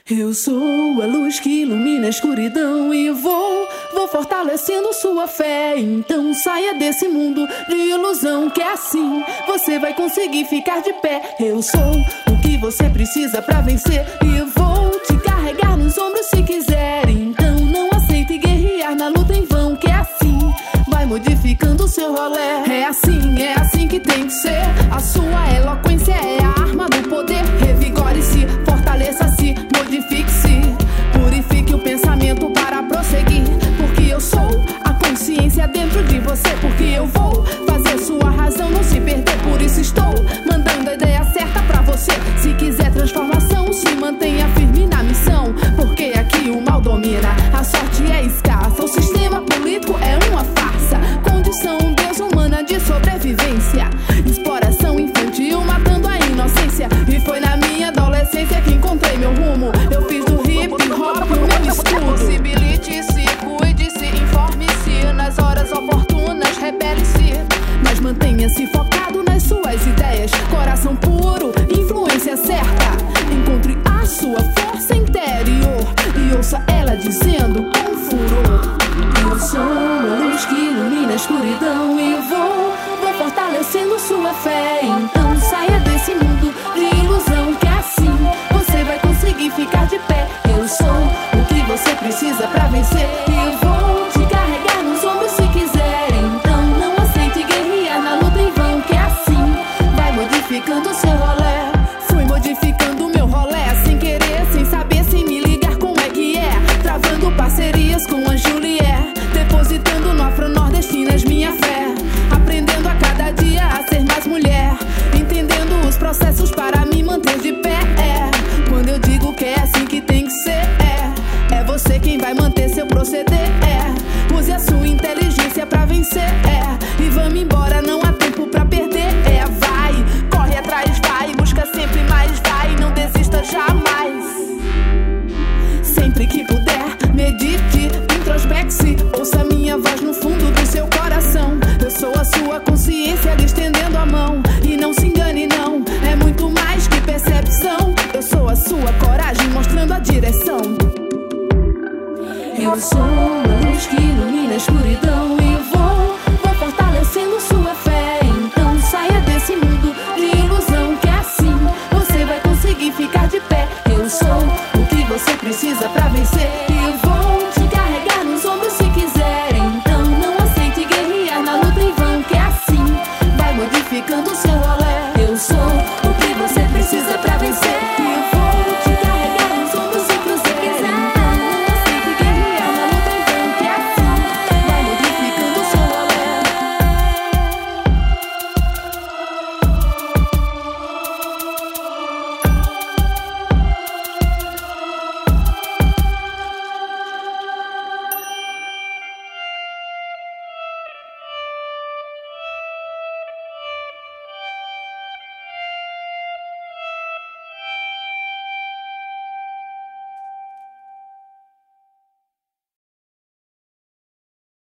Eu sou a luz que ilumina a escuridão e vou fortalecendo sua fé. Então saia desse mundo de ilusão, que é assim você vai conseguir ficar de pé. Eu sou o que você precisa pra vencer e vou te carregar nos ombros se quiser. Então não aceite guerrear na luta em vão, que é assim vai modificando o seu rolê. É assim que tem que ser. A sua eloquência é a arma do poder. Revigore-se, fortaleça-se, modifique-se, purifique o pensamento para prosseguir. Porque eu sou a consciência dentro de você. Porque eu vou fazer sua razão não se perder. Por isso estou mandando a ideia certa pra você. Se quiser transformação, se mantenha firme na missão. Porque aqui o mal domina, a sorte é escassa. O sistema político é uma farsa, condição desumana de sobrevivência, exploração infantil matando a inocência. E foi na minha adolescência que encontrei meu rumo. Eu fiz do hip hop o meu estudo. Possibilite-se, cuide-se, informe-se. Nas horas oportunas, rebele-se, mas mantenha-se focado nas suas ideias. Coração puro, influência certa. Encontre a sua força interior e ouça ela dizendo com furor: eu sou a luz que ilumina a escuridão e vou fortalecendo sua fé. Então saia desse mundo de ilusão, que assim você vai conseguir ficar de pé. Eu sou o que você precisa pra vencer e vou te carregar nos ombros se quiser. Então não aceite guerrear na luta em vão, que assim vai modificando o seu rolê. Fui modificando meu rolê sem querer, sem saber, sem me ligar como é que é. Travando parcerias com a Juliette, depositando no afro-nordestinas minha fé. Aprendendo a cada dia a ser mais mulher, entendendo os processos para me manter de pé. É quando eu digo que é assim que tem que ser. É você quem vai manter seu proceder. Use a sua inteligência pra vencer. E vamos embora, não há tempo pra perder. Vai, corre atrás, vai, busca sempre mais, vai, não desista jamais. Sempre que puder, medite, introspecte, ouça minha voz no fundo do seu coração. Eu sou a sua consciência lhe estendendo a mão. E não se engane não, é muito mais que percepção. Eu sou a sua coragem mostrando a direção. Eu sou a luz que ilumina a escuridão e vou fortalecendo sua fé. Então saia desse mundo de ilusão, que assim você vai conseguir ficar de pé. Eu sou o que você precisa pra vencer